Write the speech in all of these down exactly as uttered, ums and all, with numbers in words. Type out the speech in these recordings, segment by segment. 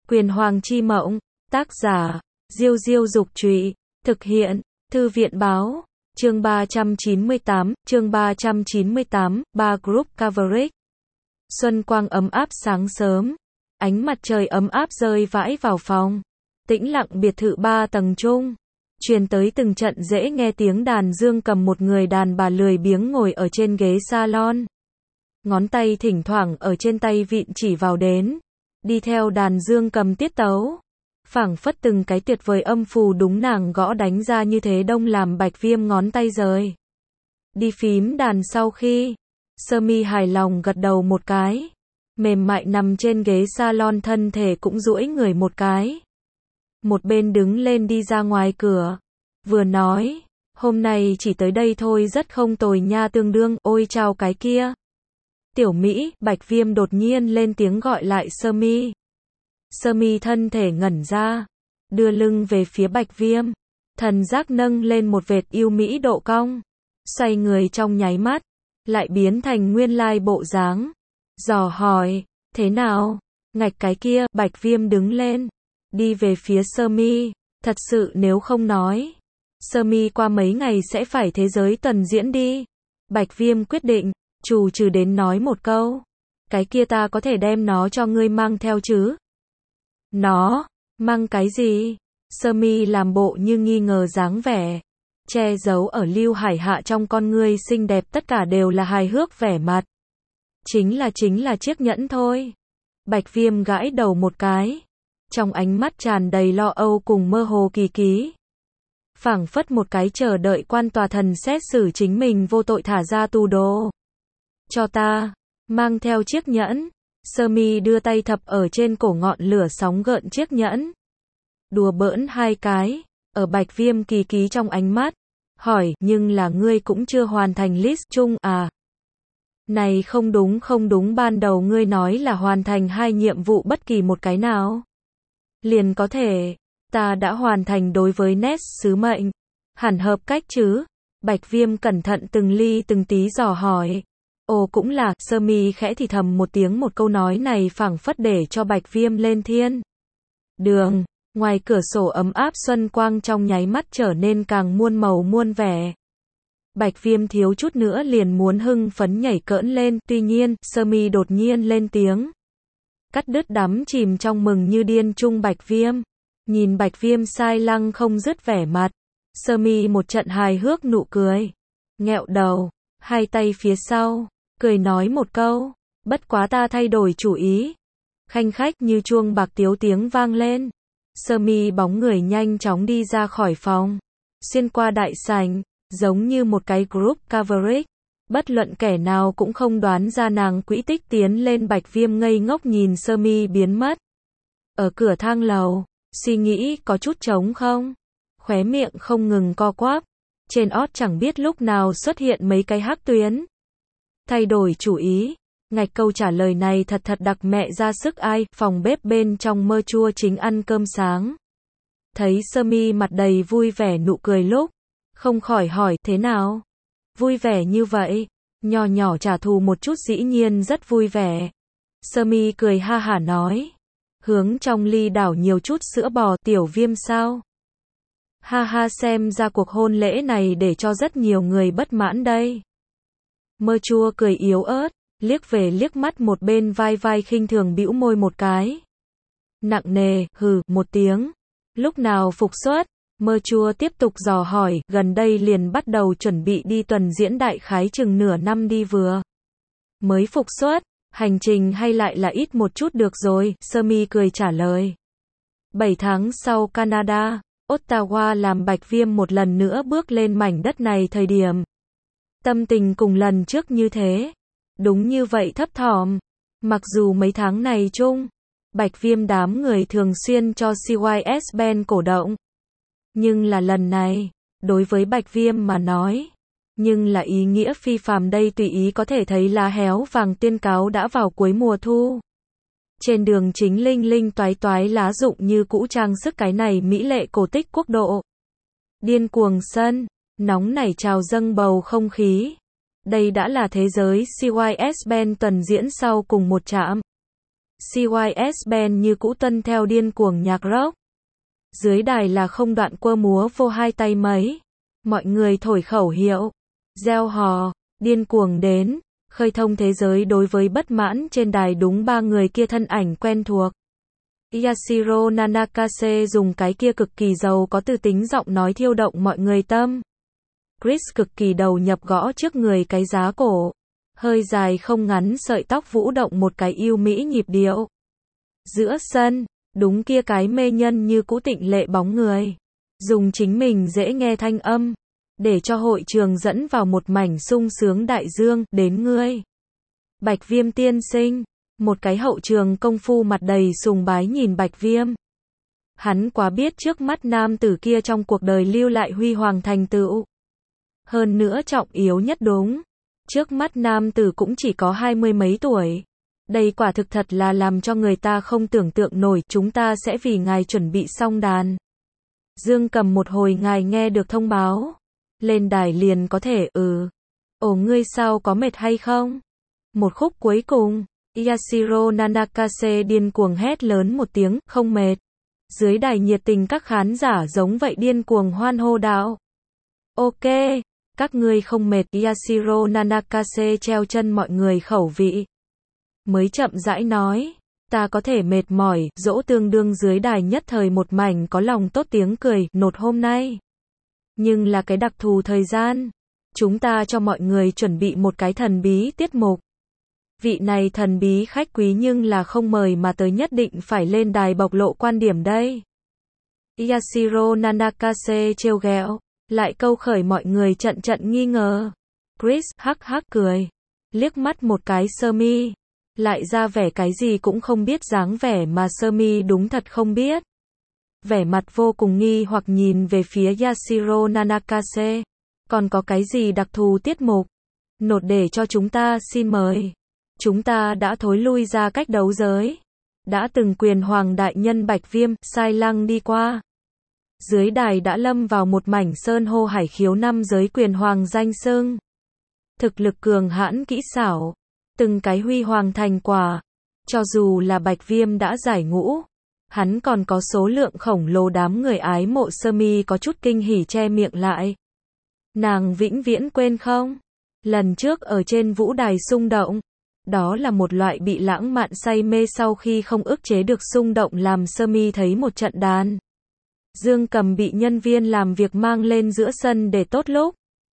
Quyền Hoàng chi mộng, tác giả, Diêu Diêu Dục Trụy, thực hiện, Thư viện Báo, chương ba trăm chín mươi tám, chương ba trăm chín mươi tám, ba Group Coverage. Xuân quang ấm áp sáng sớm, ánh mặt trời ấm áp rơi vãi vào phòng, tĩnh lặng biệt thự ba tầng chung, truyền tới từng trận dễ nghe tiếng đàn dương cầm, một người đàn bà lười biếng ngồi ở trên ghế salon. Ngón tay thỉnh thoảng ở trên tay vịn chỉ vào đến, đi theo đàn dương cầm tiết tấu. Phảng phất từng cái tuyệt vời âm phù đúng nàng gõ đánh ra như thế đông làm Bạch Viêm ngón tay rời. Đi phím đàn sau khi, Sơ Mi hài lòng gật đầu một cái, mềm mại nằm trên ghế salon, thân thể cũng duỗi người một cái. Một bên đứng lên đi ra ngoài cửa, vừa nói, hôm nay chỉ tới đây thôi rất không tồi nha, tương đương, ôi chào cái kia. Tiểu Mỹ, Bạch Viêm đột nhiên lên tiếng gọi lại Sơ Mi. Sơ Mi thân thể ngẩn ra, đưa lưng về phía Bạch Viêm, thần giác nâng lên một vệt yêu mỹ độ cong, xoay người trong nháy mắt, lại biến thành nguyên lai bộ dáng, dò hỏi, thế nào, ngạch cái kia. Bạch Viêm đứng lên, đi về phía Sơ Mi, thật sự nếu không nói, Sơ Mi qua mấy ngày sẽ phải thế giới tuần diễn đi. Bạch Viêm quyết định, trù trừ đến nói một câu, cái kia ta có thể đem nó cho ngươi mang theo chứ? Nó, mang cái gì? Sơ Mi làm bộ như nghi ngờ dáng vẻ, che giấu ở Lưu Hải Hạ trong con ngươi xinh đẹp tất cả đều là hài hước vẻ mặt. Chính là chính là chiếc nhẫn thôi. Bạch Viêm gãi đầu một cái, trong ánh mắt tràn đầy lo âu cùng mơ hồ kỳ ký. Phảng phất một cái chờ đợi quan tòa thần xét xử chính mình vô tội thả ra tù đồ. Cho ta, mang theo chiếc nhẫn. Sơ Mi đưa tay thập ở trên cổ ngọn lửa sóng gợn chiếc nhẫn, đùa bỡn hai cái, ở Bạch Viêm kỳ ký trong ánh mắt, hỏi, nhưng là ngươi cũng chưa hoàn thành list chung à? Này không đúng không đúng, ban đầu ngươi nói là hoàn thành hai nhiệm vụ bất kỳ một cái nào liền có thể, ta đã hoàn thành đối với Nest sứ mệnh, hẳn hợp cách chứ? Bạch Viêm cẩn thận từng ly từng tí dò hỏi. Ồ cũng là, Sơ Mi khẽ thì thầm một tiếng, một câu nói này phảng phất để cho Bạch Viêm lên thiên đường. Ngoài cửa sổ ấm áp xuân quang trong nháy mắt trở nên càng muôn màu muôn vẻ. Bạch Viêm thiếu chút nữa liền muốn hưng phấn nhảy cỡn lên, tuy nhiên, Sơ Mi đột nhiên lên tiếng, cắt đứt đắm chìm trong mừng như điên chung Bạch Viêm. Nhìn Bạch Viêm sai lăng không dứt vẻ mặt, Sơ Mi một trận hài hước nụ cười, nghẹo đầu, hai tay phía sau, cười nói một câu, bất quá ta thay đổi chủ ý. Khanh khách như chuông bạc tiếu tiếng vang lên. Sơ Mi bóng người nhanh chóng đi ra khỏi phòng, xuyên qua đại sảnh, giống như một cái group coverage. Bất luận kẻ nào cũng không đoán ra nàng quỹ tích tiến lên. Bạch Viêm ngây ngốc nhìn Sơ Mi biến mất. Ở cửa thang lầu, suy nghĩ có chút trống không, khóe miệng không ngừng co quắp, trên ót chẳng biết lúc nào xuất hiện mấy cái hắc tuyến. Thay đổi chủ ý, ngạch câu trả lời này thật thật đặc mẹ ra sức ai. Phòng bếp bên trong Mơ Chua chính ăn cơm sáng, thấy Sơ Mi mặt đầy vui vẻ nụ cười lúc, không khỏi hỏi, thế nào? Vui vẻ như vậy? Nhỏ nhỏ trả thù một chút dĩ nhiên rất vui vẻ. Sơ Mi cười ha hả nói, hướng trong ly đảo nhiều chút sữa bò. Tiểu Viêm sao? Ha ha, xem ra cuộc hôn lễ này để cho rất nhiều người bất mãn đây. Mơ Chua cười yếu ớt, liếc về liếc mắt một bên, vai vai khinh thường bĩu môi một cái. Nặng nề, hừ, một tiếng. Lúc nào phục xuất? Mơ Chua tiếp tục dò hỏi, gần đây liền bắt đầu chuẩn bị đi tuần diễn, đại khái chừng nửa năm đi vừa mới phục xuất, hành trình hay lại là ít một chút được rồi. Sơ Mi cười trả lời. bảy tháng sau Canada, Ottawa, làm Bạch Viêm một lần nữa bước lên mảnh đất này thời điểm, tâm tình cùng lần trước như thế, đúng như vậy thấp thỏm. Mặc dù mấy tháng này chung, Bạch Viêm đám người thường xuyên cho xê i ét band cổ động, nhưng là lần này, đối với Bạch Viêm mà nói, nhưng là ý nghĩa phi phàm đây. Tùy ý có thể thấy lá héo vàng tuyên cáo đã vào cuối mùa thu. Trên đường chính linh linh toái toái lá rụng như cũ trang sức cái này mỹ lệ cổ tích quốc độ. Điên cuồng sân, nóng nảy trào dâng bầu không khí. Đây đã là thế giới xê i ét band tuần diễn sau cùng một trạm. xê i ét band như cũ tuân theo điên cuồng nhạc rock. Dưới đài là không đoạn quơ múa vô hai tay mấy. Mọi người thổi khẩu hiệu, reo hò, điên cuồng đến, khơi thông thế giới đối với bất mãn trên đài đúng ba người kia thân ảnh quen thuộc. Yashiro Nanakase dùng cái kia cực kỳ giàu có từ tính giọng nói thiêu động mọi người tâm. Chris cực kỳ đầu nhập gõ trước người cái giá cổ. Hơi dài không ngắn sợi tóc vũ động một cái yêu mỹ nhịp điệu. Giữa sân, đúng kia cái mê nhân như cũ tịnh lệ bóng người. Dùng chính mình dễ nghe thanh âm, để cho hội trường dẫn vào một mảnh sung sướng đại dương, đến ngươi. Bạch Viêm tiên sinh, một cái hậu trường công phu mặt đầy sùng bái nhìn Bạch Viêm. Hắn quá biết trước mắt nam tử kia trong cuộc đời lưu lại huy hoàng thành tựu. Hơn nữa trọng yếu nhất đúng. Trước mắt nam tử cũng chỉ có hai mươi mấy tuổi. Đây quả thực thật là làm cho người ta không tưởng tượng nổi. Chúng ta sẽ vì ngài chuẩn bị xong đàn. Dương Cầm một hồi ngài nghe được thông báo. Lên đài liền có thể ừ. Ồ ngươi sao có mệt hay không? Một khúc cuối cùng. Yashiro Nanakase điên cuồng hét lớn một tiếng, không mệt. Dưới đài nhiệt tình các khán giả giống vậy điên cuồng hoan hô đạo. Ok. Các ngươi không mệt. Yashiro Nanakase treo chân mọi người khẩu vị. Mới chậm rãi nói. Ta có thể mệt mỏi. Dỗ tương đương dưới đài nhất thời một mảnh có lòng tốt tiếng cười. Nột hôm nay. Nhưng là cái đặc thù thời gian. Chúng ta cho mọi người chuẩn bị một cái thần bí tiết mục. Vị này thần bí khách quý nhưng là không mời mà tới nhất định phải lên đài bộc lộ quan điểm đây. Yashiro Nanakase trêu ghẹo. Lại câu khởi mọi người trận trận nghi ngờ. Chris hắc hắc cười. Liếc mắt một cái sơ mi. Lại ra vẻ cái gì cũng không biết dáng vẻ mà sơ mi đúng thật không biết. Vẻ mặt vô cùng nghi hoặc nhìn về phía Yashiro Nanakase. Còn có cái gì đặc thù tiết mục? Nột để cho chúng ta xin mời. Chúng ta đã thối lui ra cách đấu giới. Đã từng quyền hoàng đại nhân Bạch Viêm, sai lăng đi qua. Dưới đài đã lâm vào một mảnh sơn hô hải khiếu năm giới quyền hoàng danh xưng. Thực lực cường hãn kỹ xảo. Từng cái huy hoàng thành quả. Cho dù là Bạch Viêm đã giải ngũ. Hắn còn có số lượng khổng lồ đám người ái mộ sơ mi có chút kinh hỉ che miệng lại. Nàng vĩnh viễn quên không? Lần trước ở trên vũ đài xung động. Đó là một loại bị lãng mạn say mê sau khi không ức chế được xung động làm sơ mi thấy một trận đàn. Dương Cầm bị nhân viên làm việc mang lên giữa sân để tốt lúc.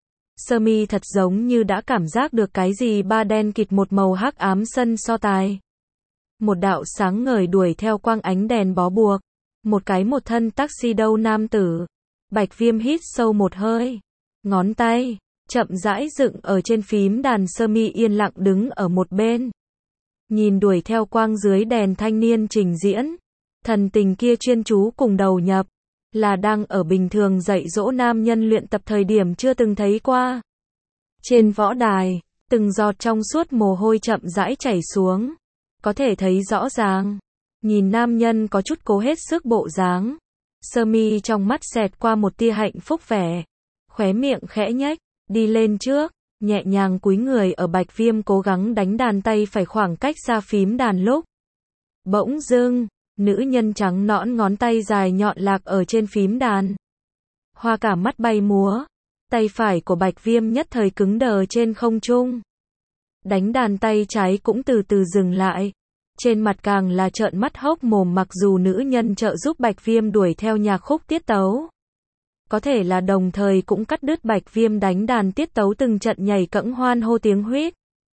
Sơ mi thật giống như đã cảm giác được cái gì ba đen kịt một màu hắc ám sân so tài. Một đạo sáng ngời đuổi theo quang ánh đèn bó buộc. Một cái một thân taxi đâu nam tử. Bạch Viêm hít sâu một hơi. Ngón tay chậm rãi dựng ở trên phím đàn sơ mi yên lặng đứng ở một bên. Nhìn đuổi theo quang dưới đèn thanh niên trình diễn. Thần tình kia chuyên chú cùng đầu nhập. Là đang ở bình thường dạy dỗ nam nhân luyện tập thời điểm chưa từng thấy qua. Trên võ đài, từng giọt trong suốt mồ hôi chậm rãi chảy xuống. Có thể thấy rõ ràng. Nhìn nam nhân có chút cố hết sức bộ dáng. Sơ mi trong mắt xẹt qua một tia hạnh phúc vẻ. Khóe miệng khẽ nhếch, đi lên trước, nhẹ nhàng cúi người ở Bạch Viêm cố gắng đánh đàn tay phải khoảng cách xa phím đàn lúc. Bỗng dưng, nữ nhân trắng nõn ngón tay dài nhọn lạc ở trên phím đàn. Hoa cả mắt bay múa, tay phải của Bạch Viêm nhất thời cứng đờ trên không trung. Đánh đàn tay trái cũng từ từ dừng lại. Trên mặt càng là trợn mắt hốc mồm mặc dù nữ nhân trợ giúp Bạch Viêm đuổi theo nhạc khúc tiết tấu. Có thể là đồng thời cũng cắt đứt Bạch Viêm đánh đàn tiết tấu từng trận nhảy cẫng hoan hô tiếng huýt.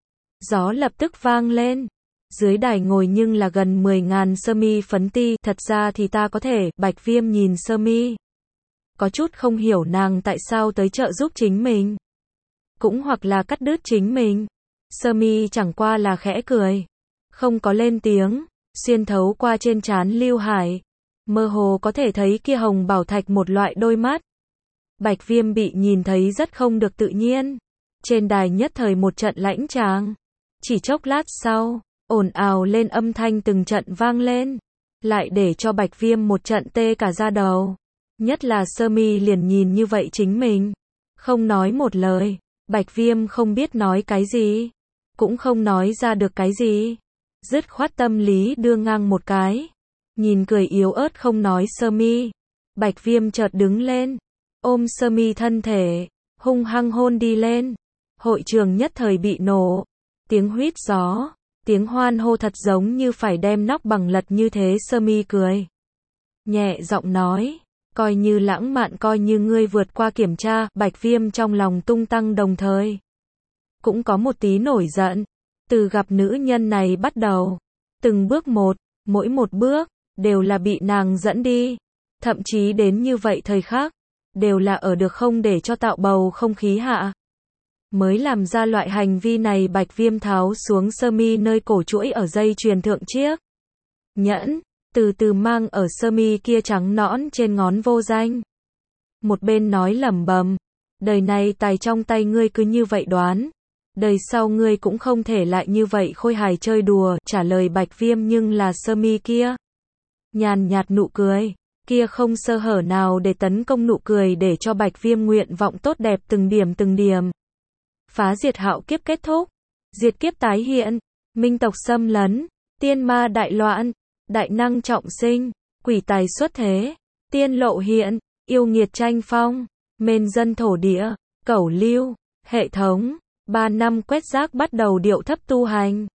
Gió lập tức vang lên. Dưới đài ngồi nhưng là gần mười ngàn sơ mi phấn ti. Thật ra thì ta có thể. Bạch Viêm nhìn sơ mi. Có chút không hiểu nàng tại sao tới trợ giúp chính mình. Cũng hoặc là cắt đứt chính mình. Sơ mi chẳng qua là khẽ cười. Không có lên tiếng. Xuyên thấu qua trên trán Lưu Hải. Mơ hồ có thể thấy kia hồng bảo thạch một loại đôi mắt. Bạch Viêm bị nhìn thấy rất không được tự nhiên. Trên đài nhất thời một trận lãnh tràng. Chỉ chốc lát sau, ồn ào lên âm thanh từng trận vang lên. Lại để cho Bạch Viêm một trận tê cả da đầu. Nhất là sơ mi liền nhìn như vậy chính mình. Không nói một lời. Bạch Viêm không biết nói cái gì. Cũng không nói ra được cái gì. dứt khoát tâm lý đưa ngang một cái. Nhìn cười yếu ớt không nói Sơ Mi, Bạch Viêm chợt đứng lên, ôm Sơ Mi thân thể, hung hăng hôn đi lên. Hội trường nhất thời bị nổ, tiếng huýt gió, tiếng hoan hô thật giống như phải đem nóc bằng lật như thế. Sơ Mi cười nhẹ giọng nói, coi như lãng mạn, coi như ngươi vượt qua kiểm tra. Bạch Viêm trong lòng tung tăng, đồng thời cũng có một tí nổi giận. Từ gặp nữ nhân này bắt đầu, từng bước một, mỗi một bước đều là bị nàng dẫn đi, thậm chí đến như vậy thời khắc đều là ở được không để cho tạo bầu không khí hạ mới làm ra loại hành vi này. Bạch Viêm tháo xuống Sơ Mi nơi cổ chuỗi ở dây chuyền thượng chiếc nhẫn, từ từ mang ở Sơ Mi kia trắng nõn trên ngón vô danh. Một bên nói lẩm bẩm, đời này tài trong tay ngươi cứ như vậy đoán, đời sau ngươi cũng không thể lại như vậy khôi hài chơi đùa. Trả lời Bạch Viêm nhưng là Sơ Mi kia nhàn nhạt nụ cười, kia không sơ hở nào để tấn công nụ cười để cho Bạch Viêm nguyện vọng tốt đẹp từng điểm từng điểm. Phá diệt hạo kiếp kết thúc, diệt kiếp tái hiện, minh tộc xâm lấn, tiên ma đại loạn, đại năng trọng sinh, quỷ tài xuất thế, tiên lộ hiện, yêu nghiệt tranh phong, mên dân thổ địa, cẩu lưu, hệ thống, ba năm quét rác bắt đầu điệu thấp tu hành.